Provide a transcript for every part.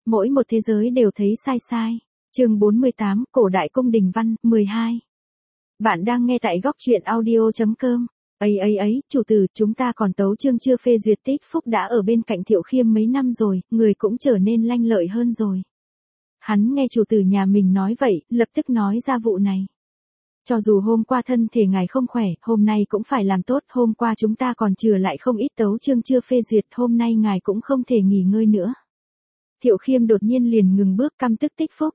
mỗi một thế giới đều thấy sai sai. Chương 48, Cổ đại cung đình văn, 12. Bạn đang nghe tại góc truyện audio.com. Ấy, chủ tử, chúng ta còn tấu chương chưa phê duyệt. Tích Phúc đã ở bên cạnh Thiệu Khiêm mấy năm rồi, người cũng trở nên lanh lợi hơn rồi. Hắn nghe chủ tử nhà mình nói vậy, lập tức nói ra vụ này. Cho dù hôm qua thân thể ngài không khỏe, hôm nay cũng phải làm tốt, hôm qua chúng ta còn chừa lại không ít tấu chương chưa phê duyệt, hôm nay ngài cũng không thể nghỉ ngơi nữa. Thiệu Khiêm đột nhiên liền ngừng bước, căm tức Tích Phúc.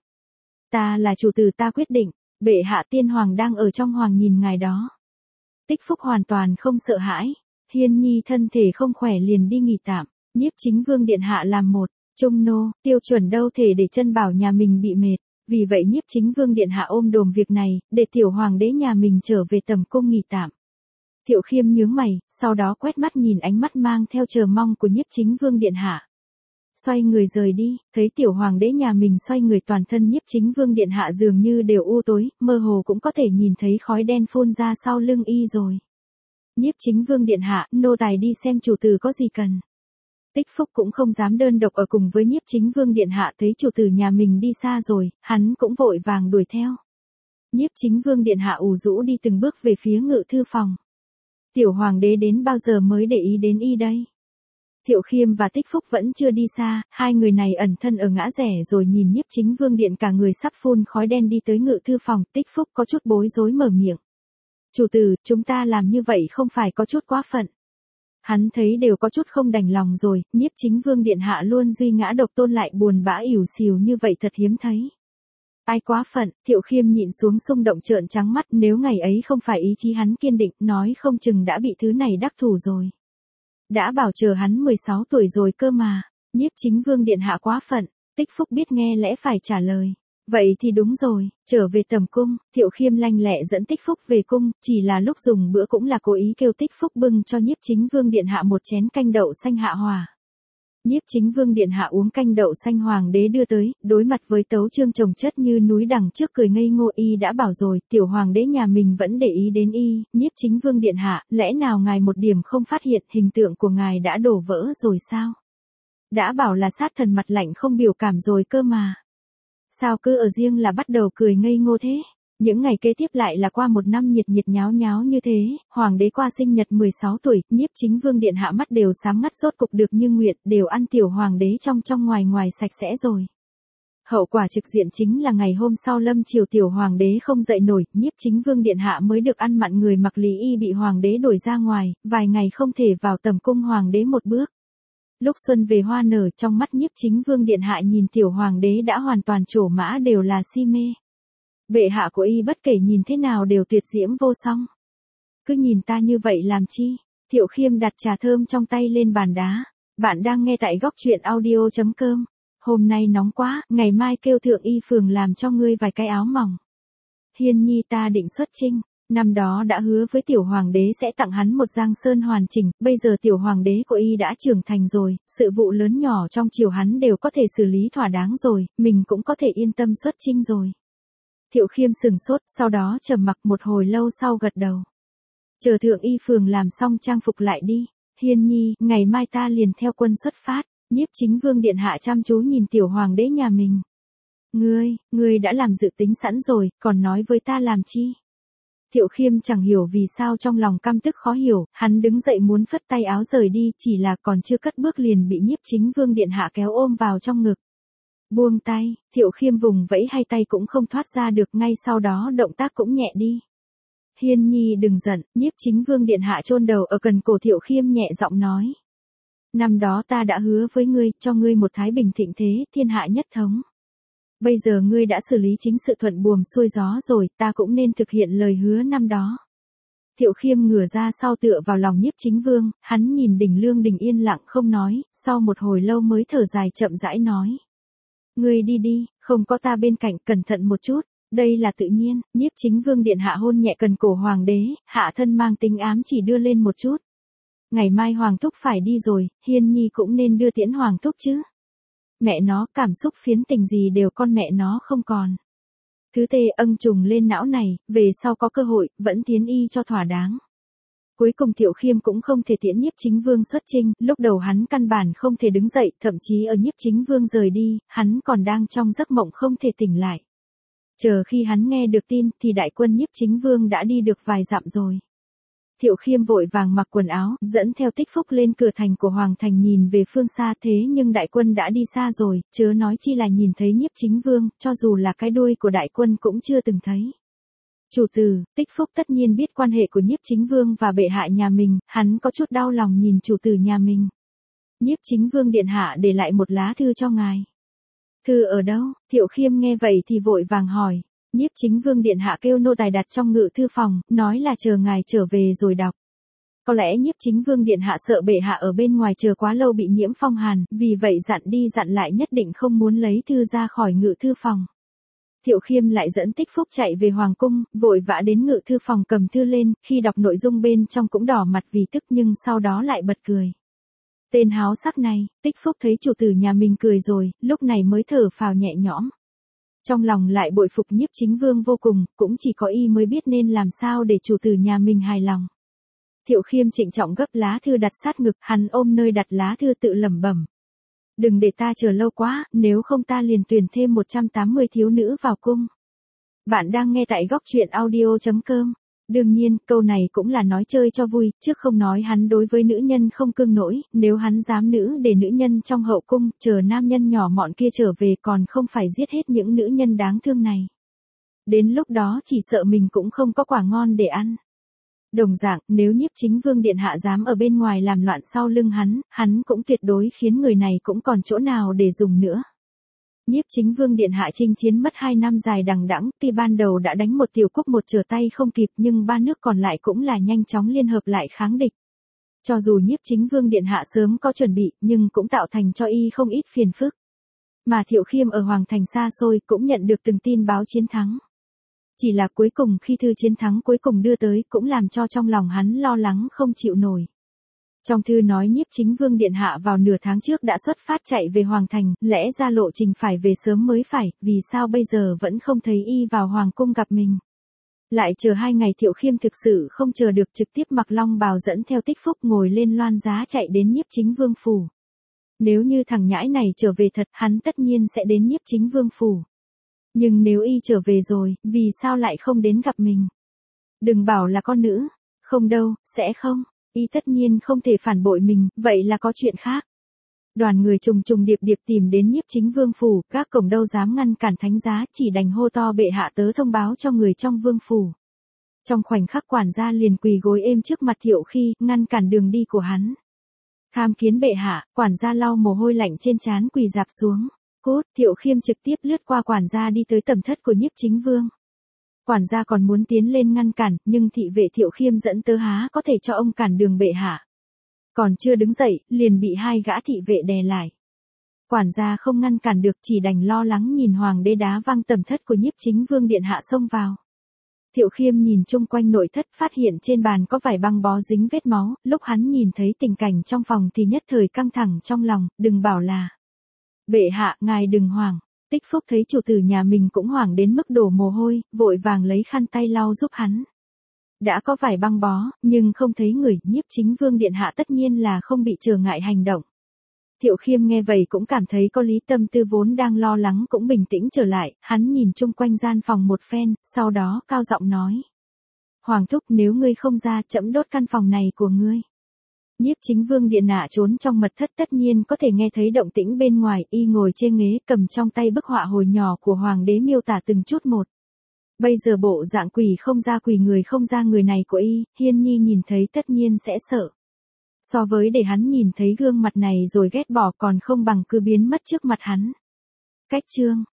Ta là chủ tử, ta quyết định, bệ hạ, tiên hoàng đang ở trong hoàng nhìn ngài đó. Tích Phúc hoàn toàn không sợ hãi. Hiên nhi thân thể không khỏe liền đi nghỉ tạm, Nhiếp Chính Vương điện hạ làm một, trung nô, tiêu chuẩn đâu thể để chân bảo nhà mình bị mệt. Vì vậy Nhiếp Chính Vương điện hạ ôm đồm việc này, để tiểu hoàng đế nhà mình trở về tầm cung nghỉ tạm. Thiệu Khiêm nhướng mày, sau đó quét mắt nhìn ánh mắt mang theo chờ mong của Nhiếp Chính Vương điện hạ. Xoay người rời đi, thấy tiểu hoàng đế nhà mình xoay người, toàn thân Nhiếp Chính Vương điện hạ dường như đều u tối, mơ hồ cũng có thể nhìn thấy khói đen phun ra sau lưng y rồi. Nhiếp Chính Vương điện hạ, nô tài đi xem chủ tử có gì cần. Tích Phúc cũng không dám đơn độc ở cùng với Nhiếp Chính Vương điện hạ, thấy chủ tử nhà mình đi xa rồi, hắn cũng vội vàng đuổi theo. Nhiếp Chính Vương điện hạ ủ rũ đi từng bước về phía ngự thư phòng. Tiểu hoàng đế đến bao giờ mới để ý đến y đây? Thiệu Khiêm và Tích Phúc vẫn chưa đi xa, hai người này ẩn thân ở ngã rẽ rồi nhìn Nhiếp Chính Vương điện cả người sắp phun khói đen đi tới ngự thư phòng. Tích Phúc có chút bối rối mở miệng. Chủ tử, chúng ta làm như vậy không phải có chút quá phận. Hắn thấy đều có chút không đành lòng rồi, Nhiếp Chính Vương điện hạ luôn duy ngã độc tôn lại buồn bã ỉu xìu như vậy thật hiếm thấy. Ai quá phận, Thiệu Khiêm nhịn xuống xung động trợn trắng mắt, nếu ngày ấy không phải ý chí hắn kiên định, nói không chừng đã bị thứ này đắc thủ rồi. Đã bảo chờ hắn 16 tuổi rồi cơ mà. Nhiếp Chính Vương điện hạ quá phận. Tích Phúc biết nghe lẽ phải trả lời. Vậy thì đúng rồi, trở về tầm cung. Thiệu Khiêm lanh lẹ dẫn Tích Phúc về cung, chỉ là lúc dùng bữa cũng là cố ý kêu Tích Phúc bưng cho Nhiếp Chính Vương điện hạ một chén canh đậu xanh hạ hòa. Nhiếp Chính Vương điện hạ uống canh đậu xanh hoàng đế đưa tới, đối mặt với tấu chương chồng chất như núi đằng trước cười ngây ngô. Y đã bảo rồi, tiểu hoàng đế nhà mình vẫn để ý đến y. Nhiếp Chính Vương điện hạ, lẽ nào ngài một điểm không phát hiện hình tượng của ngài đã đổ vỡ rồi sao? Đã bảo là sát thần mặt lạnh không biểu cảm rồi cơ mà. Sao cứ ở riêng là bắt đầu cười ngây ngô thế? Những ngày kế tiếp lại là qua một năm nhiệt nháo nháo như thế, hoàng đế qua sinh nhật 16 tuổi, Nhiếp Chính Vương điện hạ mắt đều sáng ngắt, rốt cục được như nguyện, đều ăn tiểu hoàng đế trong ngoài sạch sẽ rồi. Hậu quả trực diện chính là ngày hôm sau lâm chiều tiểu hoàng đế không dậy nổi, Nhiếp Chính Vương điện hạ mới được ăn mặn, người mặc lý y bị hoàng đế đuổi ra ngoài, vài ngày không thể vào tầm cung hoàng đế một bước. Lúc xuân về hoa nở, trong mắt Nhiếp Chính Vương điện hạ nhìn tiểu hoàng đế đã hoàn toàn trổ mã, đều là si mê. Bệ hạ của y bất kể nhìn thế nào đều tuyệt diễm vô song. Cứ nhìn ta như vậy làm chi? Thiệu Khiêm đặt trà thơm trong tay lên bàn đá. Bạn đang nghe tại góc truyện audio.com. Hôm nay nóng quá, ngày mai kêu thượng y phường làm cho ngươi vài cái áo mỏng. Hiên nhi ta định xuất chinh. Năm đó đã hứa với tiểu hoàng đế sẽ tặng hắn một giang sơn hoàn chỉnh, bây giờ tiểu hoàng đế của y đã trưởng thành rồi, sự vụ lớn nhỏ trong triều hắn đều có thể xử lý thỏa đáng rồi, mình cũng có thể yên tâm xuất chinh rồi. Thiệu Khiêm sừng sốt, sau đó trầm mặc một hồi lâu sau gật đầu. Chờ thượng y phường làm xong trang phục lại đi. Hiên nhi, ngày mai ta liền theo quân xuất phát. Nhiếp Chính Vương điện hạ chăm chú nhìn tiểu hoàng đế nhà mình. Ngươi đã làm dự tính sẵn rồi, còn nói với ta làm chi? Thiệu Khiêm chẳng hiểu vì sao trong lòng căm tức khó hiểu, hắn đứng dậy muốn phất tay áo rời đi, chỉ là còn chưa cất bước liền bị Nhiếp Chính Vương điện hạ kéo ôm vào trong ngực. Buông tay, Thiệu Khiêm vùng vẫy hai tay cũng không thoát ra được, ngay sau đó động tác cũng nhẹ đi. Hiên nhi đừng giận, Nhiếp Chính Vương điện hạ chôn đầu ở gần cổ Thiệu Khiêm nhẹ giọng nói. Năm đó ta đã hứa với ngươi, cho ngươi một thái bình thịnh thế, thiên hạ nhất thống. Bây giờ ngươi đã xử lý chính sự thuận buồm xuôi gió rồi, ta cũng nên thực hiện lời hứa năm đó. Thiệu Khiêm ngửa ra sau tựa vào lòng Nhiếp Chính Vương, hắn nhìn Đình Lương Đình yên lặng không nói, sau một hồi lâu mới thở dài chậm rãi nói. Ngươi đi, không có ta bên cạnh, cẩn thận một chút, đây là tự nhiên. Nhiếp Chính Vương điện hạ hôn nhẹ cần cổ hoàng đế, hạ thân mang tính ám chỉ đưa lên một chút. Ngày mai hoàng thúc phải đi rồi, Hiên nhi cũng nên đưa tiễn hoàng thúc chứ. Mẹ nó, cảm xúc phiến tình gì đều con mẹ nó không còn. Thứ tê âng trùng lên não này, về sau có cơ hội, vẫn tiến y cho thỏa đáng. Cuối cùng Thiệu Khiêm cũng không thể tiễn Nhiếp Chính Vương xuất chinh, lúc đầu hắn căn bản không thể đứng dậy, thậm chí ở Nhiếp Chính Vương rời đi, hắn còn đang trong giấc mộng không thể tỉnh lại. Chờ khi hắn nghe được tin thì đại quân Nhiếp Chính Vương đã đi được vài dặm rồi. Thiệu Khiêm vội vàng mặc quần áo, dẫn theo Tích Phúc lên cửa thành của Hoàng thành nhìn về phương xa, thế nhưng đại quân đã đi xa rồi, chớ nói chi là nhìn thấy Nhiếp Chính Vương, cho dù là cái đuôi của đại quân cũng chưa từng thấy. Chủ tử, Tích Phúc tất nhiên biết quan hệ của Nhiếp Chính Vương và bệ hạ nhà mình, hắn có chút đau lòng nhìn chủ tử nhà mình. Nhiếp Chính Vương điện hạ để lại một lá thư cho ngài. Thư ở đâu? Thiệu Khiêm nghe vậy thì vội vàng hỏi. Nhiếp Chính Vương điện hạ kêu nô tài đặt trong ngự thư phòng, nói là chờ ngài trở về rồi đọc. Có lẽ Nhiếp Chính Vương điện hạ sợ bệ hạ ở bên ngoài chờ quá lâu bị nhiễm phong hàn, vì vậy dặn đi dặn lại nhất định không muốn lấy thư ra khỏi ngự thư phòng. Thiệu Khiêm lại dẫn Tích Phúc chạy về hoàng cung, vội vã đến ngự thư phòng cầm thư lên, khi đọc nội dung bên trong cũng đỏ mặt vì tức nhưng sau đó lại bật cười. Tên háo sắc này, Tích Phúc thấy chủ tử nhà mình cười rồi, lúc này mới thở phào nhẹ nhõm. Trong lòng lại bội phục Nhiếp Chính Vương vô cùng, cũng chỉ có y mới biết nên làm sao để chủ tử nhà mình hài lòng. Thiệu Khiêm trịnh trọng gấp lá thư đặt sát ngực, hắn ôm nơi đặt lá thư tự lẩm bẩm. Đừng để ta chờ lâu quá, nếu không ta liền tuyển thêm 180 thiếu nữ vào cung. Bạn đang nghe tại góc truyện audio.com. Đương nhiên, câu này cũng là nói chơi cho vui, chứ không nói hắn đối với nữ nhân không cưng nỗi, nếu hắn dám nữ để nữ nhân trong hậu cung, chờ nam nhân nhỏ mọn kia trở về còn không phải giết hết những nữ nhân đáng thương này. Đến lúc đó chỉ sợ mình cũng không có quả ngon để ăn. Đồng dạng, nếu Nhiếp Chính Vương điện hạ dám ở bên ngoài làm loạn sau lưng hắn cũng tuyệt đối khiến người này cũng còn chỗ nào để dùng nữa. Nhiếp Chính Vương điện hạ chinh chiến mất 2 năm dài đằng đẵng, tuy ban đầu đã đánh một tiểu quốc một trở tay không kịp nhưng 3 nước còn lại cũng là nhanh chóng liên hợp lại kháng địch. Cho dù Nhiếp Chính Vương điện hạ sớm có chuẩn bị, nhưng cũng tạo thành cho y không ít phiền phức. Mà Thiệu Khiêm ở Hoàng thành xa xôi cũng nhận được từng tin báo chiến thắng. Chỉ là cuối cùng khi thư chiến thắng cuối cùng đưa tới cũng làm cho trong lòng hắn lo lắng không chịu nổi. Trong thư nói Nhiếp Chính Vương điện hạ vào nửa tháng trước đã xuất phát chạy về Hoàng thành, lẽ ra lộ trình phải về sớm mới phải, vì sao bây giờ vẫn không thấy y vào Hoàng cung gặp mình. Lại chờ 2 ngày Thiệu Khiêm thực sự không chờ được, trực tiếp mặc long bào dẫn theo Tích Phúc ngồi lên loan giá chạy đến Nhiếp Chính Vương phủ. Nếu như thằng nhãi này trở về thật, hắn tất nhiên sẽ đến Nhiếp Chính Vương phủ. Nhưng nếu y trở về rồi, vì sao lại không đến gặp mình? Đừng bảo là con nữ. Không đâu, sẽ không. Y tất nhiên không thể phản bội mình, vậy là có chuyện khác. Đoàn người trùng trùng điệp điệp tìm đến Nhiếp Chính Vương phủ, các cổng đâu dám ngăn cản thánh giá, chỉ đành hô to bệ hạ tớ thông báo cho người trong vương phủ. Trong khoảnh khắc quản gia liền quỳ gối êm trước mặt Thiệu Khi, ngăn cản đường đi của hắn. Tham kiến bệ hạ, quản gia lau mồ hôi lạnh trên trán quỳ rạp xuống. Cút, Thiệu Khiêm trực tiếp lướt qua quản gia đi tới tẩm thất của Nhiếp Chính Vương. Quản gia còn muốn tiến lên ngăn cản, nhưng thị vệ Thiệu Khiêm dẫn tớ há có thể cho ông cản đường bệ hạ. Còn chưa đứng dậy, liền bị 2 gã thị vệ đè lại. Quản gia không ngăn cản được, chỉ đành lo lắng nhìn hoàng đế đá văng tẩm thất của Nhiếp Chính Vương điện hạ xông vào. Thiệu Khiêm nhìn chung quanh nội thất, phát hiện trên bàn có vải băng bó dính vết máu, lúc hắn nhìn thấy tình cảnh trong phòng thì nhất thời căng thẳng trong lòng, đừng bảo là. Bệ hạ, ngài đừng hoảng. Tích Phúc thấy chủ tử nhà mình cũng hoảng đến mức đổ mồ hôi, vội vàng lấy khăn tay lau giúp hắn. Đã có vải băng bó, nhưng không thấy người, Nhiếp Chính Vương điện hạ tất nhiên là không bị trở ngại hành động. Thiệu Khiêm nghe vậy cũng cảm thấy có lý, tâm tư vốn đang lo lắng cũng bình tĩnh trở lại, hắn nhìn chung quanh gian phòng một phen, sau đó cao giọng nói. Hoàng thúc, nếu ngươi không ra, trẫm đốt căn phòng này của ngươi. Nhiếp Chính Vương điện hạ trốn trong mật thất tất nhiên có thể nghe thấy động tĩnh bên ngoài, y ngồi trên ghế cầm trong tay bức họa hồi nhỏ của hoàng đế miêu tả từng chút một. Bây giờ bộ dạng quỷ không ra quỷ người không ra người này của y, Hiên Nhi nhìn thấy tất nhiên sẽ sợ. So với để hắn nhìn thấy gương mặt này rồi ghét bỏ còn không bằng cứ biến mất trước mặt hắn. Cách chương